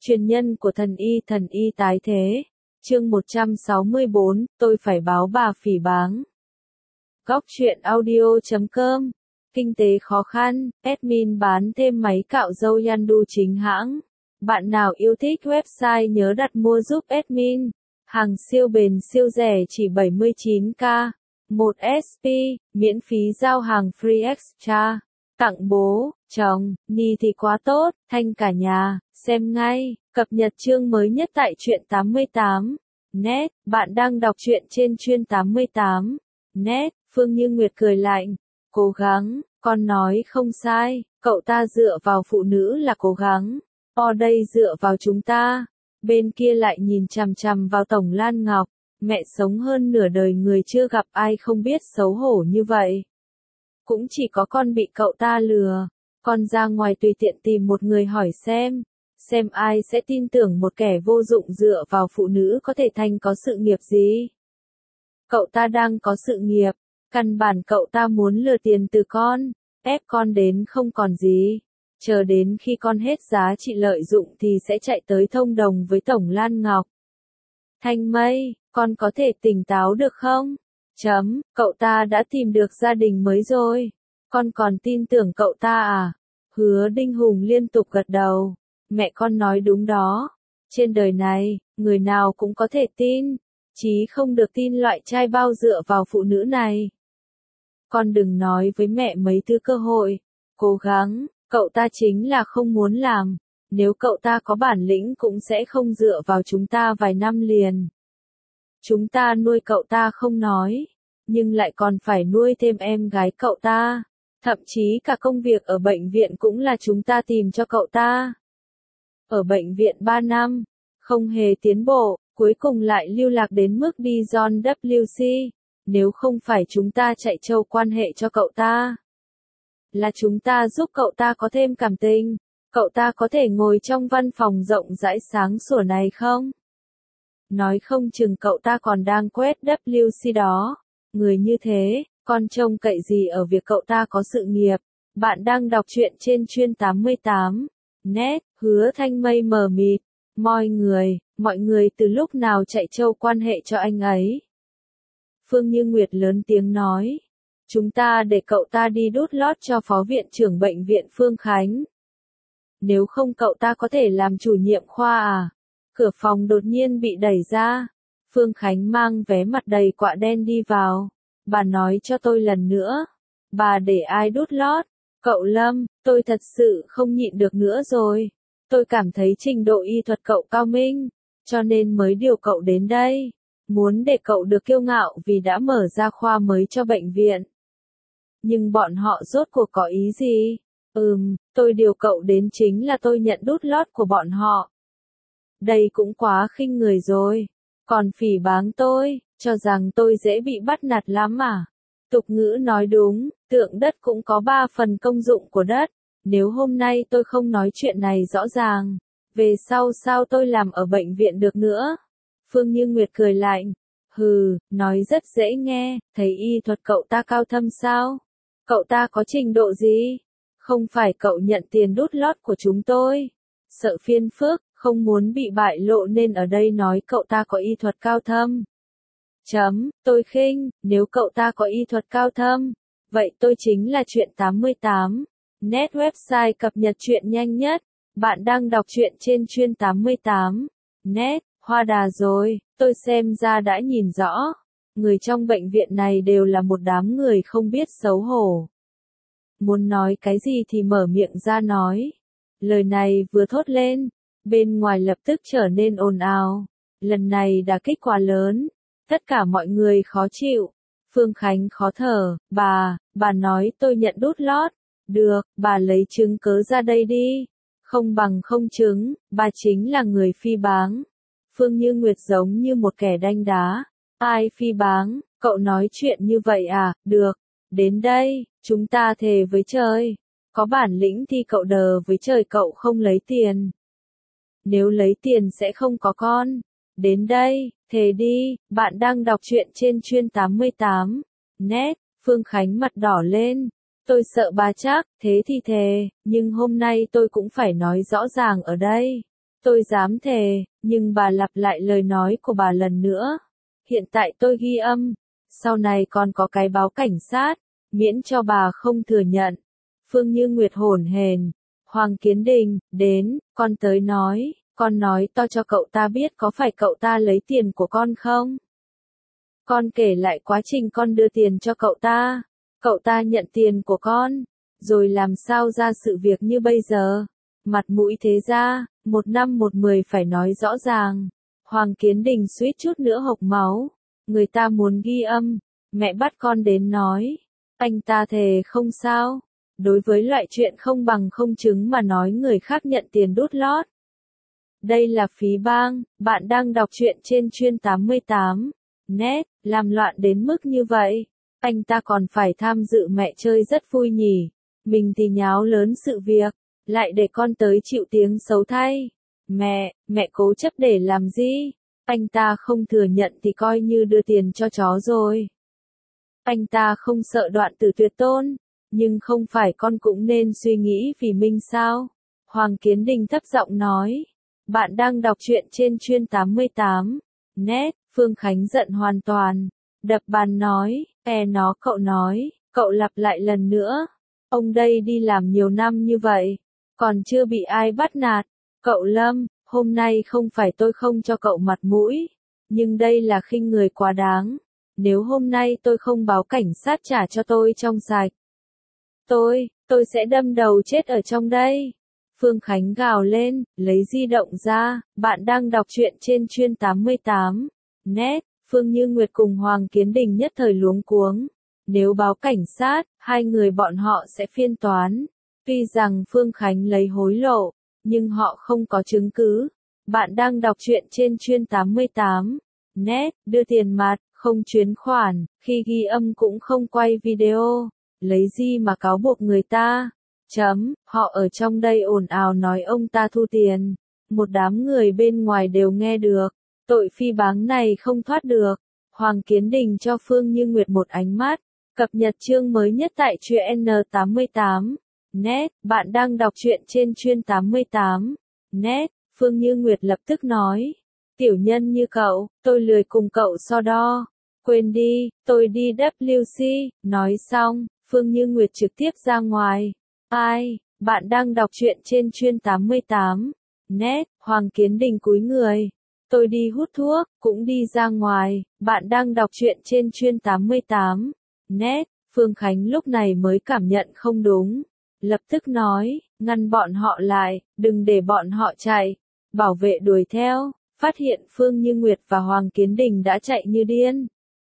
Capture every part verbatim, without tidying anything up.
Truyền nhân của thần y thần y tái thế. Chương một trăm sáu mươi bốn, tôi phải báo bà phỉ báng. Góc truyện audio chấm com. Kinh tế khó khăn, admin bán thêm máy cạo râu Yandu chính hãng. Bạn nào yêu thích website nhớ đặt mua giúp admin. Hàng siêu bền siêu rẻ chỉ bảy mươi chín k. một ét pê, miễn phí giao hàng free extra. Tặng bố, chồng, ni thì quá tốt, thanh cả nhà, xem ngay, cập nhật chương mới nhất tại truyện tám mươi tám. Net, bạn đang đọc truyện trên chuyên tám mươi tám. Net, Phương Như Nguyệt cười lạnh, cố gắng, con nói không sai, cậu ta dựa vào phụ nữ là cố gắng, ở đây dựa vào chúng ta. Bên kia lại nhìn chằm chằm vào Tổng Lan Ngọc, mẹ sống hơn nửa đời người chưa gặp ai không biết xấu hổ như vậy. Cũng chỉ có con bị cậu ta lừa, con ra ngoài tùy tiện tìm một người hỏi xem, xem ai sẽ tin tưởng một kẻ vô dụng dựa vào phụ nữ có thể thành có sự nghiệp gì. Cậu ta đang có sự nghiệp, căn bản cậu ta muốn lừa tiền từ con, ép con đến không còn gì. Chờ đến khi con hết giá trị lợi dụng thì sẽ chạy tới thông đồng với Tổng Lan Ngọc. Thanh Mây, con có thể tỉnh táo được không? Chấm, cậu ta đã tìm được gia đình mới rồi. Con còn tin tưởng cậu ta à? Hứa Đinh Hùng liên tục gật đầu. Mẹ con nói đúng đó. Trên đời này, người nào cũng có thể tin. Chí không được tin loại trai bao dựa vào phụ nữ này. Con đừng nói với mẹ mấy thứ cơ hội. Cố gắng, cậu ta chính là không muốn làm. Nếu cậu ta có bản lĩnh cũng sẽ không dựa vào chúng ta vài năm liền. Chúng ta nuôi cậu ta không nói, nhưng lại còn phải nuôi thêm em gái cậu ta. Thậm chí cả công việc ở bệnh viện cũng là chúng ta tìm cho cậu ta. Ở bệnh viện ba năm, không hề tiến bộ, cuối cùng lại lưu lạc đến mức đi John W C. Nếu không phải chúng ta chạy trâu quan hệ cho cậu ta, là chúng ta giúp cậu ta có thêm cảm tình, cậu ta có thể ngồi trong văn phòng rộng rãi sáng sủa này không? Nói không chừng cậu ta còn đang quét W C đó. Người như thế, con trông cậy gì ở việc cậu ta có sự nghiệp. Bạn đang đọc truyện trên chuyên tám mươi tám. Net, Hứa Thanh Mây mờ mịt. Mọi người, mọi người từ lúc nào chạy trâu quan hệ cho anh ấy? Phương Như Nguyệt lớn tiếng nói. Chúng ta để cậu ta đi đút lót cho phó viện trưởng bệnh viện Phương Khánh. Nếu không cậu ta có thể làm chủ nhiệm khoa à? Cửa phòng đột nhiên bị đẩy ra. Phương Khánh mang vé mặt đầy quạ đen đi vào. Bà nói cho tôi lần nữa. Bà để ai đút lót? Cậu Lâm, tôi thật sự không nhịn được nữa rồi. Tôi cảm thấy trình độ y thuật cậu cao minh, cho nên mới điều cậu đến đây. Muốn để cậu được kiêu ngạo vì đã mở ra khoa mới cho bệnh viện. Nhưng bọn họ rốt cuộc có ý gì? Ừm, tôi điều cậu đến chính là tôi nhận đút lót của bọn họ. Đây cũng quá khinh người rồi. Còn phỉ báng tôi, cho rằng tôi dễ bị bắt nạt lắm à? Tục ngữ nói đúng, tượng đất cũng có ba phần công dụng của đất. Nếu hôm nay tôi không nói chuyện này rõ ràng, về sau sao tôi làm ở bệnh viện được nữa? Phương Như Nguyệt cười lạnh. Hừ, nói rất dễ nghe, thấy y thuật cậu ta cao thâm sao? Cậu ta có trình độ gì? Không phải cậu nhận tiền đút lót của chúng tôi. Sợ phiền phức, không muốn bị bại lộ nên ở đây nói cậu ta có y thuật cao thâm. Chấm, tôi khinh, nếu cậu ta có y thuật cao thâm, vậy tôi chính là truyện tám mươi tám. Net website cập nhật truyện nhanh nhất. Bạn đang đọc truyện trên chuyên tám mươi tám. Net, hoa đà rồi, tôi xem ra đã nhìn rõ. Người trong bệnh viện này đều là một đám người không biết xấu hổ. Muốn nói cái gì thì mở miệng ra nói. Lời này vừa thốt lên, bên ngoài lập tức trở nên ồn ào. Lần này đả kích quá lớn. Tất cả mọi người khó chịu. Phương Khánh khó thở. Bà, bà nói tôi nhận đút lót. Được, bà lấy chứng cớ ra đây đi. Không bằng không chứng, bà chính là người phỉ báng. Phương Như Nguyệt giống như một kẻ đanh đá. Ai phỉ báng, cậu nói chuyện như vậy à? Được, đến đây, chúng ta thề với trời. Có bản lĩnh thì cậu đờ với trời cậu không lấy tiền. Nếu lấy tiền sẽ không có con. Đến đây, thề đi, bạn đang đọc truyện trên chuyên tám mươi tám. Net, Phương Khánh mặt đỏ lên. Tôi sợ bà chắc, thế thì thề, nhưng hôm nay tôi cũng phải nói rõ ràng ở đây. Tôi dám thề, nhưng bà lặp lại lời nói của bà lần nữa. Hiện tại tôi ghi âm, sau này còn có cái báo cảnh sát, miễn cho bà không thừa nhận. Phương Như Nguyệt hổn hển. Hoàng Kiến Đình, đến, con tới nói, con nói to cho cậu ta biết có phải cậu ta lấy tiền của con không? Con kể lại quá trình con đưa tiền cho cậu ta, cậu ta nhận tiền của con, rồi làm sao ra sự việc như bây giờ? Mặt mũi thế ra, một năm một mười phải nói rõ ràng. Hoàng Kiến Đình suýt chút nữa hộc máu. Người ta muốn ghi âm, mẹ bắt con đến nói. Anh ta thề không sao. Đối với loại chuyện không bằng không chứng mà nói người khác nhận tiền đút lót. Đây là phí bang, bạn đang đọc truyện trên chuyên tám mươi tám. Net, làm loạn đến mức như vậy. Anh ta còn phải tham dự mẹ chơi rất vui nhỉ. Mình thì nháo lớn sự việc, lại để con tới chịu tiếng xấu thay. Mẹ, mẹ cố chấp để làm gì? Anh ta không thừa nhận thì coi như đưa tiền cho chó rồi. Anh ta không sợ đoạn tử tuyệt tôn, nhưng không phải con cũng nên suy nghĩ vì mình sao? Hoàng Kiến Đình thấp giọng nói. Bạn đang đọc truyện trên chuyên tám mươi tám. Net, Phương Khánh giận hoàn toàn. Đập bàn nói, e nó cậu nói, cậu lặp lại lần nữa. Ông đây đi làm nhiều năm như vậy, còn chưa bị ai bắt nạt. Cậu Lâm, hôm nay không phải tôi không cho cậu mặt mũi, nhưng đây là khinh người quá đáng. Nếu hôm nay tôi không báo cảnh sát trả cho tôi trong sạch, tôi, tôi sẽ đâm đầu chết ở trong đây. Phương Khánh gào lên, lấy di động ra, bạn đang đọc truyện trên chuyên tám mươi tám. Net, Phương Như Nguyệt cùng Hoàng Kiến Đình nhất thời luống cuống. Nếu báo cảnh sát, hai người bọn họ sẽ phiên toán. Tuy rằng Phương Khánh lấy hối lộ, nhưng họ không có chứng cứ. Bạn đang đọc truyện trên chuyên tám mươi tám. Net, đưa tiền mặt, không chuyển khoản, khi ghi âm cũng không quay video. Lấy gì mà cáo buộc người ta? Chấm, họ ở trong đây ồn ào nói ông ta thu tiền. Một đám người bên ngoài đều nghe được. Tội phi báng này không thoát được. Hoàng Kiến Đình cho Phương Như Nguyệt một ánh mắt. Cập nhật chương mới nhất tại truyện tám mươi tám. Net, bạn đang đọc truyện trên chuyên tám mươi tám. Net, Phương Như Nguyệt lập tức nói. Tiểu nhân như cậu, tôi lười cùng cậu so đo. Quên đi, tôi đi W C. Nói xong, Phương Như Nguyệt trực tiếp ra ngoài. Ai, bạn đang đọc truyện trên chuyên tám mươi tám. Net, Hoàng Kiến Đình cúi người. Tôi đi hút thuốc, cũng đi ra ngoài. Bạn đang đọc truyện trên chuyên tám mươi tám. Net, Phương Khánh lúc này mới cảm nhận không đúng. Lập tức nói, ngăn bọn họ lại, đừng để bọn họ chạy. Bảo vệ đuổi theo, phát hiện Phương Như Nguyệt và Hoàng Kiến Đình đã chạy như điên.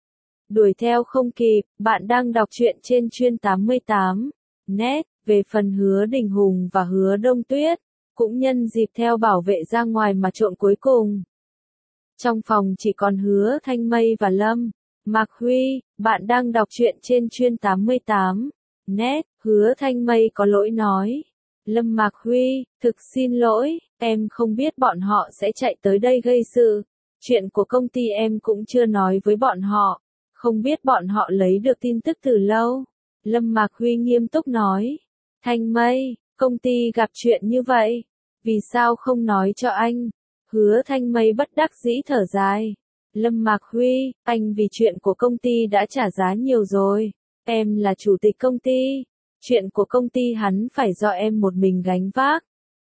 Đuổi theo không kịp, bạn đang đọc truyện trên chuyên tám mươi tám. Net, về phần Hứa Đình Hùng và Hứa Đông Tuyết, cũng nhân dịp theo bảo vệ ra ngoài mà trộn cuối cùng. Trong phòng chỉ còn Hứa Thanh Mây và Lâm Mạc Huy, bạn đang đọc truyện trên chuyên tám mươi tám. Net, Hứa Thanh Mây có lỗi nói. Lâm Mạc Huy, thực xin lỗi, em không biết bọn họ sẽ chạy tới đây gây sự. Chuyện của công ty em cũng chưa nói với bọn họ. Không biết bọn họ lấy được tin tức từ lâu. Lâm Mạc Huy nghiêm túc nói. Thanh Mây, công ty gặp chuyện như vậy. Vì sao không nói cho anh? Hứa Thanh Mây bất đắc dĩ thở dài. Lâm Mạc Huy, anh vì chuyện của công ty đã trả giá nhiều rồi. Em là chủ tịch công ty. Chuyện của công ty hắn phải do em một mình gánh vác.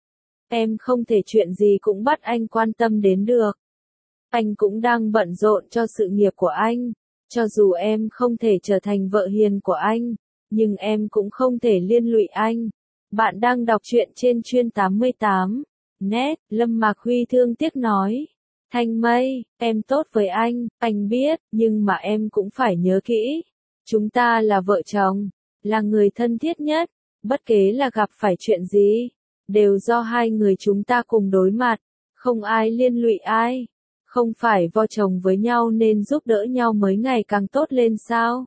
Em không thể chuyện gì cũng bắt anh quan tâm đến được. Anh cũng đang bận rộn cho sự nghiệp của anh. Cho dù em không thể trở thành vợ hiền của anh, nhưng em cũng không thể liên lụy anh. Bạn đang đọc truyện trên chuyên tám mươi tám. Net, Lâm Mạc Huy thương tiếc nói. Thanh Mây, em tốt với anh, anh biết, nhưng mà em cũng phải nhớ kỹ. Chúng ta là vợ chồng, là người thân thiết nhất, bất kể là gặp phải chuyện gì, đều do hai người chúng ta cùng đối mặt, không ai liên lụy ai. Không phải vợ chồng với nhau nên giúp đỡ nhau mới ngày càng tốt lên sao?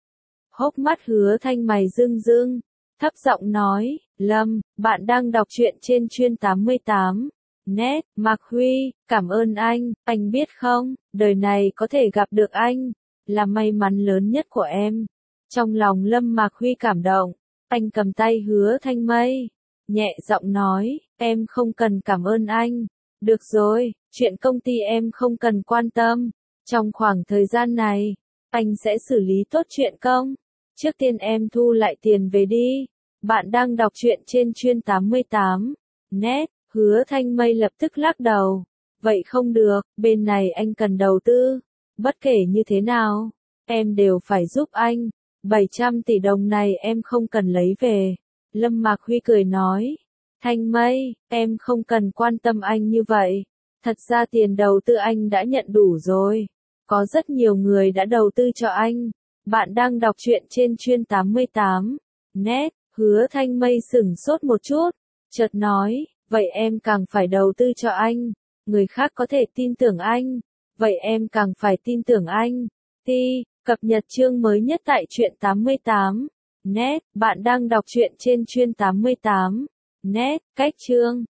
Hốc mắt Hứa Thanh mày rưng rưng, thấp giọng nói, Lâm, bạn đang đọc truyện trên chuyên tám mươi tám. Net, Mạc Huy, cảm ơn anh, anh biết không, đời này có thể gặp được anh, là may mắn lớn nhất của em. Trong lòng Lâm Mạc Huy cảm động, anh cầm tay Hứa Thanh Mây, nhẹ giọng nói, em không cần cảm ơn anh, Được rồi, chuyện công ty em không cần quan tâm. Trong khoảng thời gian này, anh sẽ xử lý tốt chuyện công. Trước tiên em thu lại tiền về đi. Bạn đang đọc truyện trên chuyên tám mươi tám. Net, Hứa Thanh Mây lập tức lắc đầu. Vậy không được, bên này anh cần đầu tư. Bất kể như thế nào, em đều phải giúp anh. bảy trăm tỷ đồng này em không cần lấy về. Lâm Mạc Huy cười nói. Thanh Mây, em không cần quan tâm anh như vậy. Thật ra tiền đầu tư anh đã nhận đủ rồi. Có rất nhiều người đã đầu tư cho anh. Bạn đang đọc truyện trên chuyên tám mươi tám. Net, Hứa Thanh Mây sửng sốt một chút. Chợt nói, vậy em càng phải đầu tư cho anh. Người khác có thể tin tưởng anh. Vậy em càng phải tin tưởng anh. Ti, cập nhật chương mới nhất tại truyện tám mươi tám. Net, bạn đang đọc truyện trên chuyên tám mươi tám. Net, cách chương.